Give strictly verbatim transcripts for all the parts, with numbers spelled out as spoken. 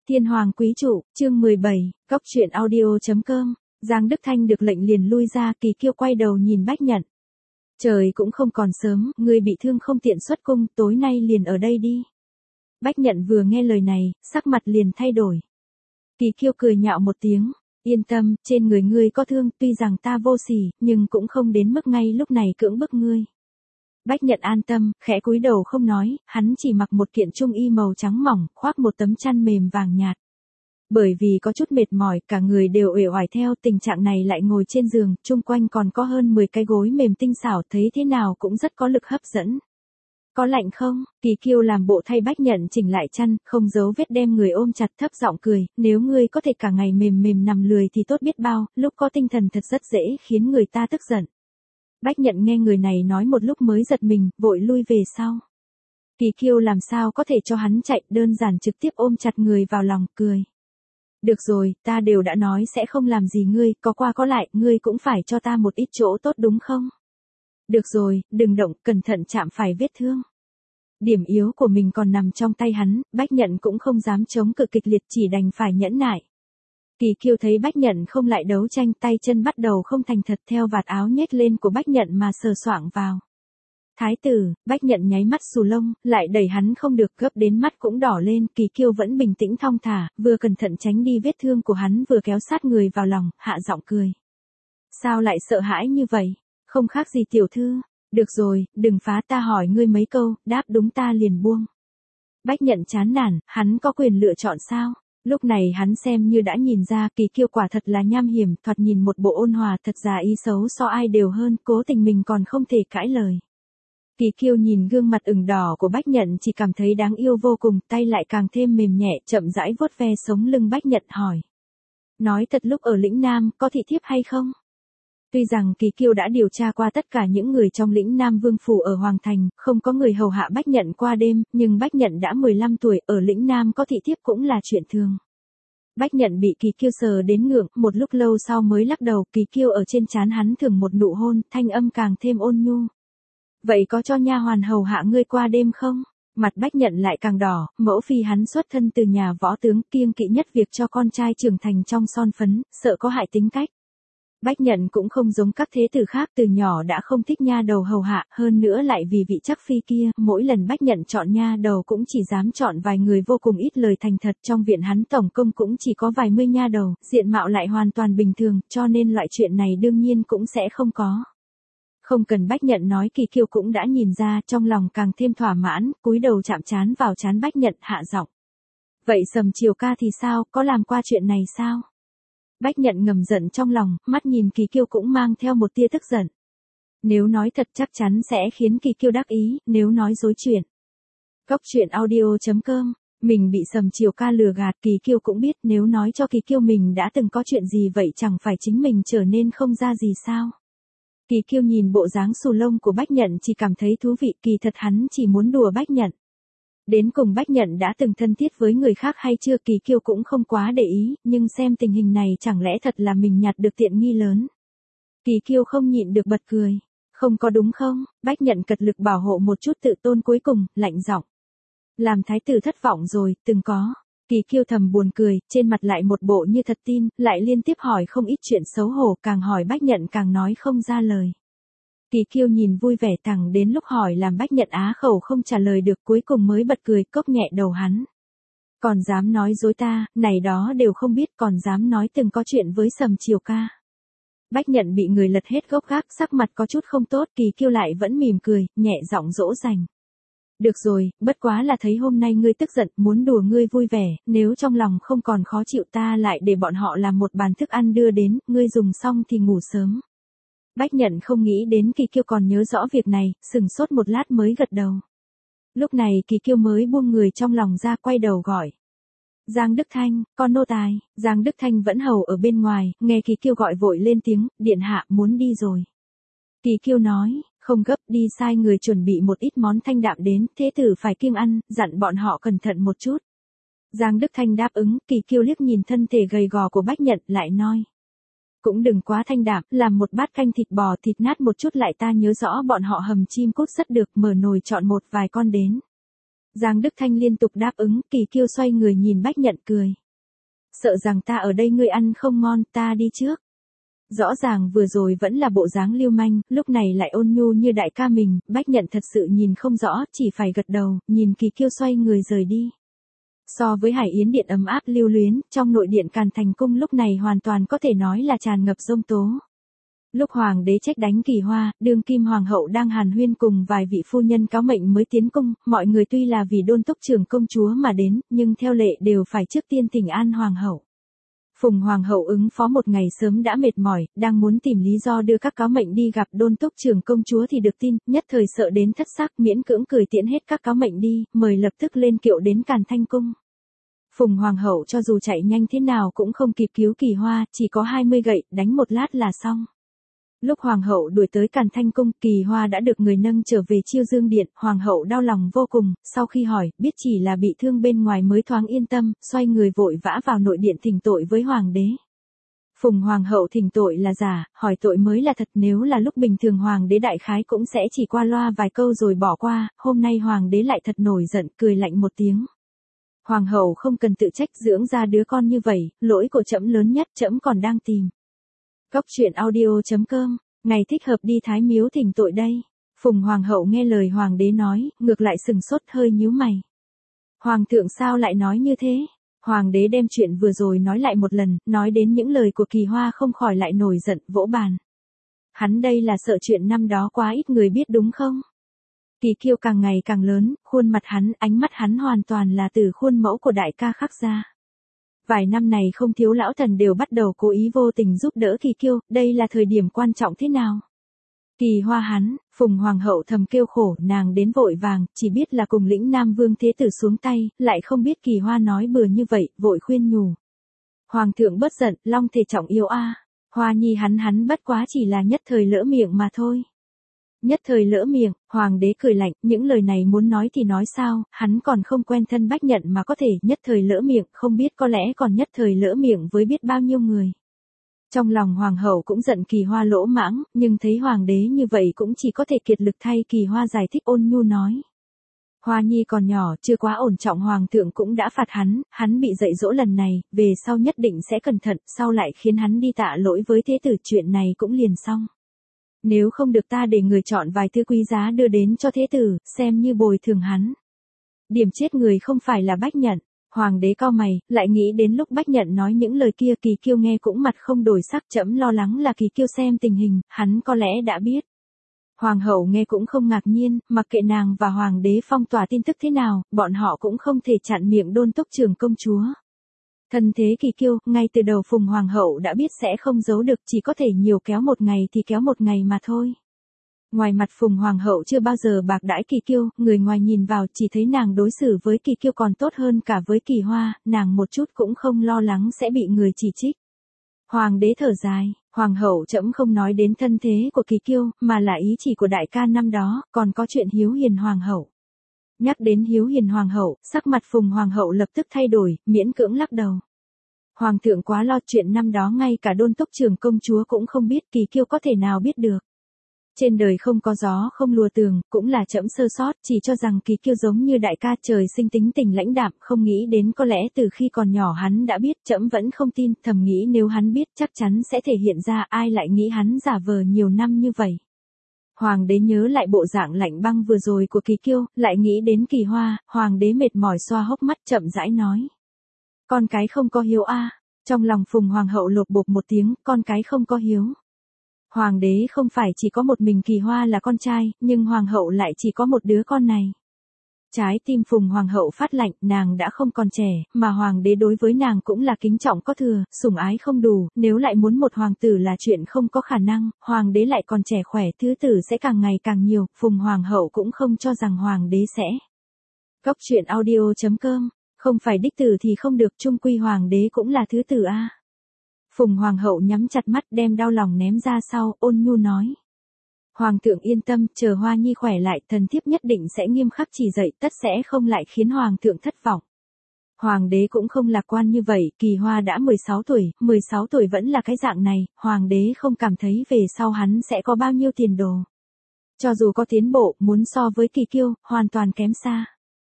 Thiên Hoàng Quý Trụ, chương mười bảy, Cốc truyện audio.com, Giang Đức Thanh được lệnh liền lui ra. Kỳ Kiêu quay đầu nhìn Bách Nhận. Trời cũng không còn sớm, ngươi bị thương không tiện xuất cung, tối nay liền ở đây đi. Bách Nhận vừa nghe lời này, sắc mặt liền thay đổi. Kỳ Kiêu cười nhạo một tiếng, yên tâm, trên người ngươi có thương, tuy rằng ta vô sỉ, nhưng cũng không đến mức ngay lúc này cưỡng bức ngươi. Bách Nhận an tâm, khẽ cúi đầu không nói, hắn chỉ mặc một kiện trung y màu trắng mỏng, khoác một tấm chăn mềm vàng nhạt. Bởi vì có chút mệt mỏi, cả người đều uể oải theo tình trạng này lại ngồi trên giường, chung quanh còn có hơn mười cái gối mềm tinh xảo, thấy thế nào cũng rất có lực hấp dẫn. Có lạnh không? Kỳ Kiêu làm bộ thay Bách Nhận chỉnh lại chăn, không giấu vết đem người ôm chặt, thấp giọng cười, nếu ngươi có thể cả ngày mềm mềm nằm lười thì tốt biết bao, lúc có tinh thần thật rất dễ khiến người ta tức giận. Bách Nhận nghe người này nói một lúc mới giật mình, vội lui về sau. Kỳ Kiêu làm sao có thể cho hắn chạy, đơn giản trực tiếp ôm chặt người vào lòng, cười. Được rồi, ta đều đã nói sẽ không làm gì ngươi, có qua có lại, ngươi cũng phải cho ta một ít chỗ tốt đúng không? Được rồi, đừng động, cẩn thận chạm phải vết thương. Điểm yếu của mình còn nằm trong tay hắn, Bách Nhận cũng không dám chống cự kịch liệt, chỉ đành phải nhẫn nại. Kỳ Kiêu thấy Bách Nhận không lại đấu tranh, tay chân bắt đầu không thành thật, theo vạt áo nhếch lên của Bách Nhận mà sờ soạng vào. Thái tử, Bách Nhận nháy mắt xù lông, lại đẩy hắn không được, gấp đến mắt cũng đỏ lên. Kỳ Kiêu vẫn bình tĩnh thong thả, vừa cẩn thận tránh đi vết thương của hắn, vừa kéo sát người vào lòng, hạ giọng cười. Sao lại sợ hãi như vậy? Không khác gì tiểu thư. Được rồi, đừng phá, ta hỏi ngươi mấy câu, đáp đúng ta liền buông. Bách Nhận chán nản, hắn có quyền lựa chọn sao? Lúc này hắn xem như đã nhìn ra, Kỳ Kiêu quả thật là nham hiểm, thoạt nhìn một bộ ôn hòa, thật ra ý xấu so ai đều hơn, cố tình mình còn không thể cãi lời. Kỳ Kiêu nhìn gương mặt ửng đỏ của Bách Nhận chỉ cảm thấy đáng yêu vô cùng, tay lại càng thêm mềm nhẹ, chậm rãi vuốt ve sống lưng Bách Nhận hỏi. Nói thật, lúc ở lĩnh Nam, có thị thiếp hay không? Tuy rằng Kỳ Kiêu đã điều tra qua tất cả những người trong lĩnh Nam Vương Phủ ở Hoàng Thành, không có người hầu hạ Bách Nhận qua đêm, nhưng Bách Nhận đã mười lăm tuổi, ở lĩnh Nam có thị thiếp cũng là chuyện thường. Bách Nhận bị Kỳ Kiêu sờ đến ngượng, một lúc lâu sau mới lắc đầu. Kỳ Kiêu ở trên trán hắn thưởng một nụ hôn, thanh âm càng thêm ôn nhu. Vậy có cho nha hoàn hầu hạ ngươi qua đêm không? Mặt Bách Nhận lại càng đỏ, mẫu phi hắn xuất thân từ nhà võ tướng, kiêng kỵ nhất việc cho con trai trưởng thành trong son phấn, sợ có hại tính cách. Bách Nhận cũng không giống các thế tử khác, từ nhỏ đã không thích nha đầu hầu hạ, hơn nữa lại vì vị chắc phi kia, mỗi lần Bách Nhận chọn nha đầu cũng chỉ dám chọn vài người vô cùng ít lời thành thật, trong viện hắn tổng công cũng chỉ có vài mươi nha đầu, diện mạo lại hoàn toàn bình thường, cho nên loại chuyện này đương nhiên cũng sẽ không có. Không cần Bách Nhận nói, Kỳ Kiêu cũng đã nhìn ra, trong lòng càng thêm thỏa mãn, cúi đầu chạm trán vào trán Bách Nhận, hạ giọng. Vậy Sầm Triều ca thì sao, có làm qua chuyện này sao? Bách Nhận ngầm giận trong lòng, mắt nhìn Kỳ Kiêu cũng mang theo một tia tức giận. Nếu nói thật chắc chắn sẽ khiến Kỳ Kiêu đắc ý, nếu nói dối chuyện. Cốc truyện audio.com, mình bị Sầm Triều ca lừa gạt, Kỳ Kiêu cũng biết, nếu nói cho Kỳ Kiêu mình đã từng có chuyện gì vậy chẳng phải chính mình trở nên không ra gì sao? Kỳ Kiêu nhìn bộ dáng xù lông của Bách Nhận chỉ cảm thấy thú vị, kỳ thật hắn chỉ muốn đùa Bách Nhận. Đến cùng Bách Nhận đã từng thân thiết với người khác hay chưa, Kỳ Kiêu cũng không quá để ý, nhưng xem tình hình này chẳng lẽ thật là mình nhặt được tiện nghi lớn. Kỳ Kiêu không nhịn được bật cười. Không có đúng không? Bách Nhận cật lực bảo hộ một chút tự tôn, cuối cùng, lạnh giọng. Làm thái tử thất vọng rồi, từng có. Kỳ Kiêu thầm buồn cười, trên mặt lại một bộ như thật tin, lại liên tiếp hỏi không ít chuyện xấu hổ, càng hỏi Bách Nhận càng nói không ra lời. Kỳ Kiêu nhìn vui vẻ, thẳng đến lúc hỏi làm Bách Nhận á khẩu không trả lời được, cuối cùng mới bật cười, cốc nhẹ đầu hắn. Còn dám nói dối ta, này đó đều không biết, còn dám nói từng có chuyện với Sầm Triều ca. Bách Nhận bị người lật hết gốc gác, sắc mặt có chút không tốt, Kỳ Kiêu lại vẫn mỉm cười, nhẹ giọng dỗ dành. Được rồi, bất quá là thấy hôm nay ngươi tức giận, muốn đùa ngươi vui vẻ, nếu trong lòng không còn khó chịu ta lại để bọn họ làm một bàn thức ăn đưa đến, ngươi dùng xong thì ngủ sớm. Bách Nhận không nghĩ đến Kỳ Kiêu còn nhớ rõ việc này, sừng sốt một lát mới gật đầu. Lúc này Kỳ Kiêu mới buông người trong lòng ra, quay đầu gọi. Giang Đức Thanh, con nô tài. Giang Đức Thanh vẫn hầu ở bên ngoài, nghe Kỳ Kiêu gọi vội lên tiếng, điện hạ muốn đi rồi. Kỳ Kiêu nói, không gấp, đi sai người chuẩn bị một ít món thanh đạm đến, thế tử phải kiêng ăn, dặn bọn họ cẩn thận một chút. Giang Đức Thanh đáp ứng, Kỳ Kiêu liếc nhìn thân thể gầy gò của Bách Nhận, lại nói. Cũng đừng quá thanh đạm, làm một bát canh thịt bò, thịt nát một chút lại, ta nhớ rõ bọn họ hầm chim cút rất được, mở nồi chọn một vài con đến. Giang Đức Thanh liên tục đáp ứng, Kỳ Kiêu xoay người nhìn Bách Nhận cười. Sợ rằng ta ở đây ngươi ăn không ngon, ta đi trước. Rõ ràng vừa rồi vẫn là bộ dáng lưu manh, lúc này lại ôn nhu như đại ca mình, Bách Nhận thật sự nhìn không rõ, chỉ phải gật đầu, nhìn Kỳ Kiêu xoay người rời đi. So với Hải Yến Điện ấm áp lưu luyến, trong nội điện Càn Thành Cung lúc này hoàn toàn có thể nói là tràn ngập giông tố. Lúc hoàng đế trách đánh Kỳ Hoa, đương kim hoàng hậu đang hàn huyên cùng vài vị phu nhân cáo mệnh mới tiến cung, mọi người tuy là vì đôn túc trưởng công chúa mà đến, nhưng theo lệ đều phải trước tiên thỉnh an hoàng hậu. Phùng hoàng hậu ứng phó một ngày sớm đã mệt mỏi, đang muốn tìm lý do đưa các cáo mệnh đi gặp đôn túc trưởng công chúa thì được tin, nhất thời sợ đến thất sắc, miễn cưỡng cười tiễn hết các cáo mệnh đi, mời lập tức lên kiệu đến Càn Thanh Cung. Phùng hoàng hậu cho dù chạy nhanh thế nào cũng không kịp cứu Kỳ Hoa, chỉ có hai mươi gậy, đánh một lát là xong. Lúc hoàng hậu đuổi tới Càn Thanh Cung, Kỳ Hoa đã được người nâng trở về Chiêu Dương Điện, hoàng hậu đau lòng vô cùng, sau khi hỏi, biết chỉ là bị thương bên ngoài mới thoáng yên tâm, xoay người vội vã vào nội điện thỉnh tội với hoàng đế. Phùng hoàng hậu thỉnh tội là giả, hỏi tội mới là thật, nếu là lúc bình thường hoàng đế đại khái cũng sẽ chỉ qua loa vài câu rồi bỏ qua, hôm nay hoàng đế lại thật nổi giận, cười lạnh một tiếng. Hoàng hậu không cần tự trách, dưỡng ra đứa con như vậy, lỗi của trẫm lớn nhất, trẫm còn đang tìm. Góc truyện audio chấm com, ngày thích hợp đi Thái Miếu thỉnh tội đây. Phùng hoàng hậu nghe lời hoàng đế nói, ngược lại sừng sốt hơi nhíu mày. Hoàng thượng sao lại nói như thế? Hoàng đế đem chuyện vừa rồi nói lại một lần, nói đến những lời của Kỳ Hoa không khỏi lại nổi giận, vỗ bàn. Hắn đây là sợ chuyện năm đó quá ít người biết đúng không? Kỳ Kiêu càng ngày càng lớn, khuôn mặt hắn, ánh mắt hắn hoàn toàn là từ khuôn mẫu của đại ca khắc ra. Vài năm này không thiếu lão thần đều bắt đầu cố ý vô tình giúp đỡ Kỳ Kiêu, đây là thời điểm quan trọng thế nào? Kỳ Hoa hắn, Phùng hoàng hậu thầm kêu khổ, nàng đến vội vàng, chỉ biết là cùng lĩnh Nam Vương Thế Tử xuống tay, lại không biết Kỳ Hoa nói bừa như vậy, vội khuyên nhủ. Hoàng thượng bớt giận, long thể trọng yêu a. Hoa nhi hắn hắn bất quá chỉ là nhất thời lỡ miệng mà thôi. Nhất thời lỡ miệng, hoàng đế cười lạnh, những lời này muốn nói thì nói sao, hắn còn không quen thân Bách Nhận mà có thể nhất thời lỡ miệng, không biết có lẽ còn nhất thời lỡ miệng với biết bao nhiêu người. Trong lòng hoàng hậu cũng giận Kỳ Hoa lỗ mãng, nhưng thấy hoàng đế như vậy cũng chỉ có thể kiệt lực thay Kỳ Hoa giải thích, ôn nhu nói. Hoa nhi còn nhỏ, chưa quá ổn trọng, hoàng thượng cũng đã phạt hắn, hắn bị dạy dỗ lần này, về sau nhất định sẽ cẩn thận, sau lại khiến hắn đi tạ lỗi với thế tử, chuyện này cũng liền xong. Nếu không được ta để người chọn vài thứ quý giá đưa đến cho thế tử, xem như bồi thường hắn. Điểm chết người không phải là Bách Nhận. Hoàng đế cau mày, lại nghĩ đến lúc Bách Nhận nói những lời kia, Kỳ Kiêu nghe cũng mặt không đổi sắc, trẫm lo lắng là Kỳ Kiêu xem tình hình, hắn có lẽ đã biết. Hoàng hậu nghe cũng không ngạc nhiên, mặc kệ nàng và hoàng đế phong tỏa tin tức thế nào, bọn họ cũng không thể chặn miệng đôn túc trưởng công chúa. Thân thế Kỳ Kiêu, ngay từ đầu Phùng hoàng hậu đã biết sẽ không giấu được, chỉ có thể nhiều kéo một ngày thì kéo một ngày mà thôi. Ngoài mặt Phùng hoàng hậu chưa bao giờ bạc đãi Kỳ Kiêu, người ngoài nhìn vào chỉ thấy nàng đối xử với Kỳ Kiêu còn tốt hơn cả với Kỳ Hoa, nàng một chút cũng không lo lắng sẽ bị người chỉ trích. Hoàng đế thở dài, hoàng hậu trẫm không nói đến thân thế của Kỳ Kiêu, mà là ý chỉ của đại ca năm đó, còn có chuyện Hiếu Hiền hoàng hậu. Nhắc đến Hiếu Hiền hoàng hậu, sắc mặt Phùng hoàng hậu lập tức thay đổi, miễn cưỡng lắc đầu. Hoàng thượng quá lo, chuyện năm đó ngay cả đôn túc trưởng công chúa cũng không biết, Kỳ Kiêu có thể nào biết được. Trên đời không có gió không lùa tường, cũng là trẫm sơ sót, chỉ cho rằng Kỳ Kiêu giống như đại ca trời sinh tính tình lãnh đạm, không nghĩ đến có lẽ từ khi còn nhỏ hắn đã biết, trẫm vẫn không tin, thầm nghĩ nếu hắn biết chắc chắn sẽ thể hiện ra, ai lại nghĩ hắn giả vờ nhiều năm như vậy. Hoàng đế nhớ lại bộ dạng lạnh băng vừa rồi của Kỳ Kiêu, lại nghĩ đến Kỳ Hoa, hoàng đế mệt mỏi xoa hốc mắt chậm rãi nói. Con cái không có hiếu a. Trong lòng Phùng hoàng hậu lột bột một tiếng, con cái không có hiếu. Hoàng đế không phải chỉ có một mình Kỳ Hoa là con trai, nhưng hoàng hậu lại chỉ có một đứa con này. Trái tim Phùng hoàng hậu phát lạnh, nàng đã không còn trẻ, mà hoàng đế đối với nàng cũng là kính trọng có thừa, sủng ái không đủ, nếu lại muốn một hoàng tử là chuyện không có khả năng, hoàng đế lại còn trẻ khỏe, thứ tử sẽ càng ngày càng nhiều, Phùng hoàng hậu cũng không cho rằng hoàng đế sẽ. Góc truyện audio chấm com, không phải đích tử thì không được, chung quy hoàng đế cũng là thứ tử a. Phùng hoàng hậu nhắm chặt mắt đem đau lòng ném ra sau, ôn nhu nói. Hoàng thượng yên tâm, chờ Hoa nhi khỏe lại, thần thiếp nhất định sẽ nghiêm khắc chỉ dạy, tất sẽ không lại khiến hoàng thượng thất vọng. Hoàng đế cũng không lạc quan như vậy, Kỳ Hoa đã mười sáu tuổi, mười sáu tuổi vẫn là cái dạng này, hoàng đế không cảm thấy về sau hắn sẽ có bao nhiêu tiền đồ. Cho dù có tiến bộ, muốn so với Kỳ Kiêu, hoàn toàn kém xa.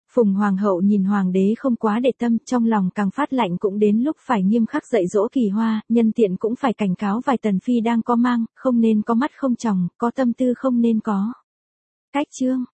Phùng Hoàng hậu nhìn Hoàng đế không quá để tâm, trong lòng càng phát lạnh, cũng đến lúc phải nghiêm khắc dạy dỗ Kỳ Hoa, nhân tiện cũng phải cảnh cáo vài tần phi đang có mang, không nên có mắt không tròng, có tâm tư không nên có. Cách chương